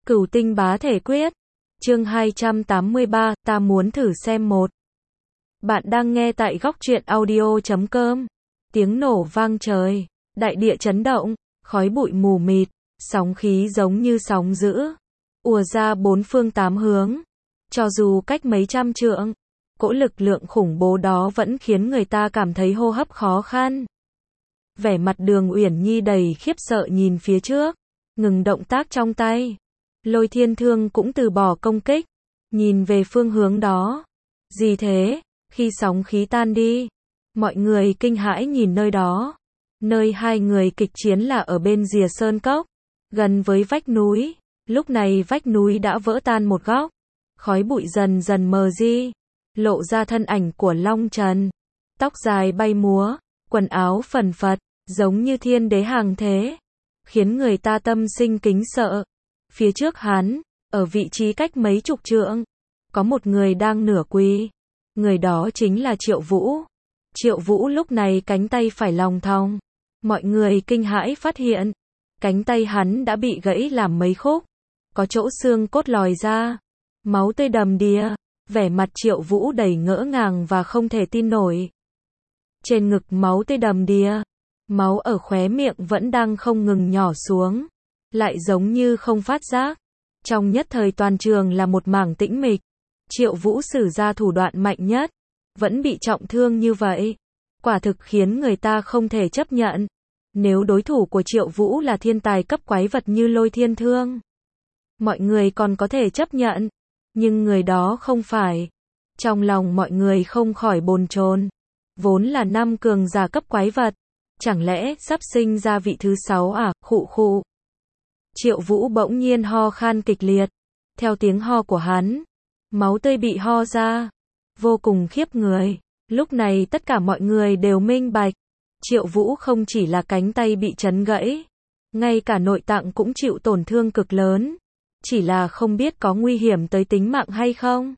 Cửu tinh bá thể quyết. Chương 283, ta muốn thử xem một. Bạn đang nghe tại góc truyện audio.com. Tiếng nổ vang trời, đại địa chấn động, khói bụi mù mịt, sóng khí giống như sóng dữ, ùa ra bốn phương tám hướng. Cho dù cách mấy trăm trượng, cỗ lực lượng khủng bố đó vẫn khiến người ta cảm thấy hô hấp khó khăn. Vẻ mặt Đường Uyển Nhi đầy khiếp sợ nhìn phía trước, ngừng động tác trong tay. Lôi Thiên Thương cũng từ bỏ công kích, nhìn về phương hướng đó. Gì thế? Khi sóng khí tan đi, mọi người kinh hãi nhìn nơi đó. Nơi hai người kịch chiến là ở bên rìa sơn cốc, gần với vách núi. Lúc này vách núi đã vỡ tan một góc, khói bụi dần dần mờ đi, lộ ra thân ảnh của Long Trần. Tóc dài bay múa, quần áo phần phật, giống như thiên đế hàng thế, khiến người ta tâm sinh kính sợ. Phía trước hắn, ở vị trí cách mấy chục trượng, có một người đang nửa quỳ. Người đó chính là Triệu Vũ. Triệu Vũ lúc này cánh tay phải lòng thòng. Mọi người kinh hãi phát hiện, cánh tay hắn đã bị gãy làm mấy khúc, có chỗ xương cốt lòi ra, máu tươi đầm đìa. Vẻ mặt Triệu Vũ đầy ngỡ ngàng và không thể tin nổi. Trên ngực máu tươi đầm đìa, máu ở khóe miệng vẫn đang không ngừng nhỏ xuống, lại giống như không phát giác. Trong nhất thời toàn trường là một mảng tĩnh mịch. Triệu Vũ sử ra thủ đoạn mạnh nhất, vẫn bị trọng thương như vậy, quả thực khiến người ta không thể chấp nhận. Nếu đối thủ của Triệu Vũ là thiên tài cấp quái vật như Lôi Thiên Thương, mọi người còn có thể chấp nhận, nhưng người đó không phải. Trong lòng mọi người không khỏi bồn chồn. Vốn là 5 cường giả cấp quái vật, chẳng lẽ sắp sinh ra vị thứ 6 à? Khụ khụ. Triệu Vũ bỗng nhiên ho khan kịch liệt. Theo tiếng ho của hắn, máu tươi bị ho ra, vô cùng khiếp người. Lúc này tất cả mọi người đều minh bạch, Triệu Vũ không chỉ là cánh tay bị chấn gãy, ngay cả nội tạng cũng chịu tổn thương cực lớn, chỉ là không biết có nguy hiểm tới tính mạng hay không.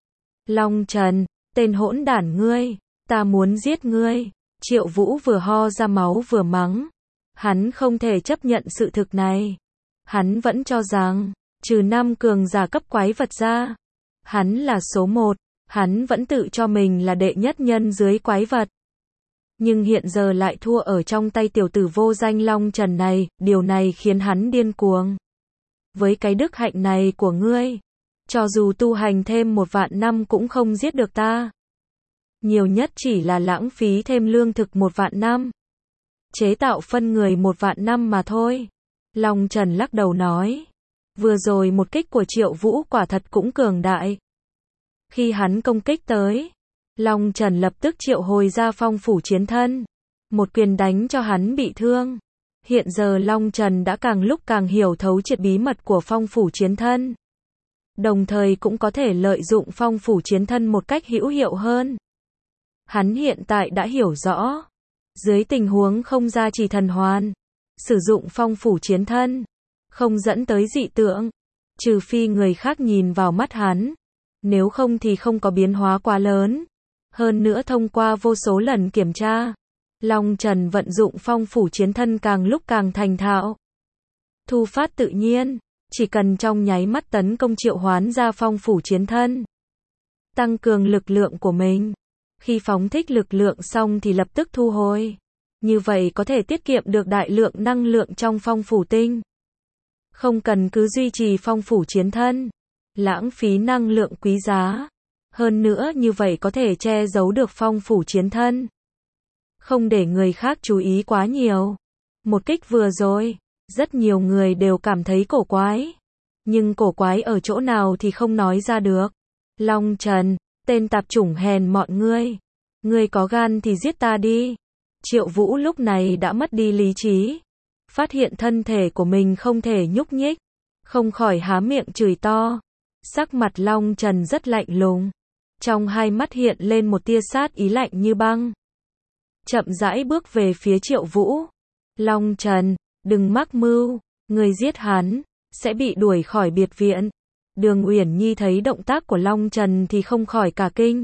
Long Trần, tên hỗn đản ngươi, ta muốn giết ngươi. Triệu Vũ vừa ho ra máu vừa mắng. Hắn không thể chấp nhận sự thực này. Hắn vẫn cho rằng, trừ 5 cường giả cấp quái vật ra, hắn là số 1, hắn vẫn tự cho mình là đệ nhất nhân dưới quái vật. Nhưng hiện giờ lại thua ở trong tay tiểu tử vô danh Long Trần này, điều này khiến hắn điên cuồng. Với cái đức hạnh này của ngươi, cho dù tu hành thêm 1.000 năm cũng không giết được ta. Nhiều nhất chỉ là lãng phí thêm lương thực 1.000 năm. Chế tạo phân người 1.000 năm mà thôi. Long Trần lắc đầu nói. Vừa rồi một kích của Triệu Vũ quả thật cũng cường đại. Khi hắn công kích tới, Long Trần lập tức triệu hồi ra phong phủ chiến thân. Một quyền đánh cho hắn bị thương. Hiện giờ Long Trần đã càng lúc càng hiểu thấu triệt bí mật của phong phủ chiến thân. Đồng thời cũng có thể lợi dụng phong phủ chiến thân một cách hữu hiệu hơn. Hắn hiện tại đã hiểu rõ, dưới tình huống không gia trì thần hoàn, sử dụng phong phủ chiến thân, không dẫn tới dị tượng, trừ phi người khác nhìn vào mắt hắn, nếu không thì không có biến hóa quá lớn. Hơn nữa thông qua vô số lần kiểm tra, Long Trần vận dụng phong phủ chiến thân càng lúc càng thành thạo. Thu phát tự nhiên, chỉ cần trong nháy mắt tấn công triệu hoán ra phong phủ chiến thân, tăng cường lực lượng của mình. Khi phóng thích lực lượng xong thì lập tức thu hồi. Như vậy có thể tiết kiệm được đại lượng năng lượng trong phong phủ tinh. Không cần cứ duy trì phong phủ chiến thân, lãng phí năng lượng quý giá. Hơn nữa như vậy có thể che giấu được phong phủ chiến thân, không để người khác chú ý quá nhiều. Một kích vừa rồi, rất nhiều người đều cảm thấy cổ quái. Nhưng cổ quái ở chỗ nào thì không nói ra được. Long Trần, tên tạp chủng hèn mọn ngươi. Ngươi có gan thì giết ta đi. Triệu Vũ lúc này đã mất đi lý trí. Phát hiện thân thể của mình không thể nhúc nhích, không khỏi há miệng chửi to. Sắc mặt Long Trần rất lạnh lùng. Trong hai mắt hiện lên một tia sát ý lạnh như băng. Chậm rãi bước về phía Triệu Vũ. Long Trần, đừng mắc mưu. Ngươi giết hắn, sẽ bị đuổi khỏi biệt viện. Đường Uyển Nhi thấy động tác của Long Trần thì không khỏi cả kinh.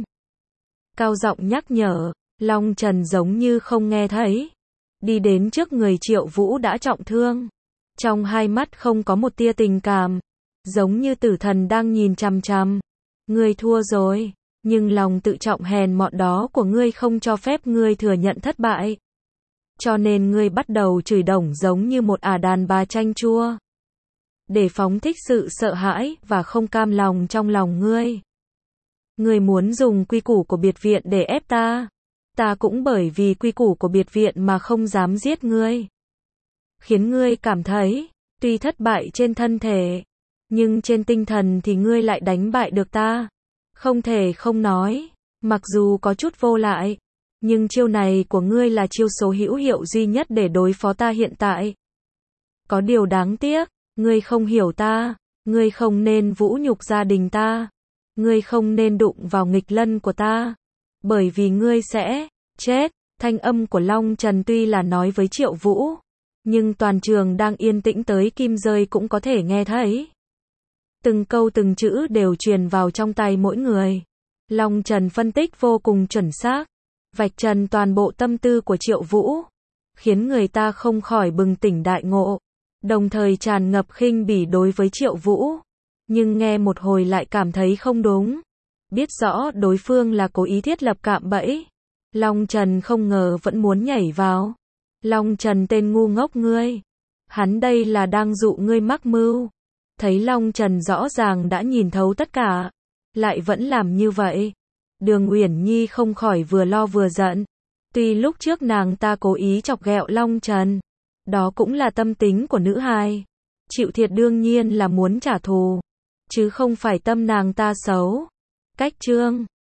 Cao giọng nhắc nhở, Long Trần giống như không nghe thấy. Đi đến trước người Triệu Vũ đã trọng thương. Trong hai mắt không có một tia tình cảm. giống như tử thần đang nhìn chằm chằm. Ngươi thua rồi, nhưng lòng tự trọng hèn mọn đó của ngươi không cho phép ngươi thừa nhận thất bại. Cho nên ngươi bắt đầu chửi đồng giống như một đàn bà chanh chua. Để phóng thích sự sợ hãi và không cam lòng trong lòng ngươi. Ngươi muốn dùng quy củ của biệt viện để ép ta. Ta cũng bởi vì quy củ của biệt viện mà không dám giết ngươi. Khiến ngươi cảm thấy, tuy thất bại trên thân thể, nhưng trên tinh thần thì ngươi lại đánh bại được ta. Không thể không nói, mặc dù có chút vô lại, nhưng chiêu này của ngươi là chiêu số hữu hiệu duy nhất để đối phó ta hiện tại. Có điều đáng tiếc, ngươi không hiểu ta, ngươi không nên vũ nhục gia đình ta, ngươi không nên đụng vào nghịch lân của ta, bởi vì ngươi sẽ chết. Thanh âm của Long Trần tuy là nói với Triệu Vũ, nhưng toàn trường đang yên tĩnh tới kim rơi cũng có thể nghe thấy. Từng câu từng chữ đều truyền vào trong tai mỗi người. Long Trần phân tích vô cùng chuẩn xác, vạch trần toàn bộ tâm tư của Triệu Vũ, khiến người ta không khỏi bừng tỉnh đại ngộ, đồng thời tràn ngập khinh bỉ đối với Triệu Vũ. Nhưng nghe một hồi lại cảm thấy không đúng, biết rõ đối phương là cố ý thiết lập cạm bẫy. Long Trần không ngờ vẫn muốn nhảy vào. Long Trần tên ngu ngốc ngươi, hắn đây là đang dụ ngươi mắc mưu. Thấy Long Trần rõ ràng đã nhìn thấu tất cả, lại vẫn làm như vậy. Đường Uyển Nhi không khỏi vừa lo vừa giận. Tuy lúc trước nàng ta cố ý chọc ghẹo Long Trần, đó cũng là tâm tính của nữ hài. Chịu thiệt đương nhiên là muốn trả thù, chứ không phải tâm nàng ta xấu. Cách chương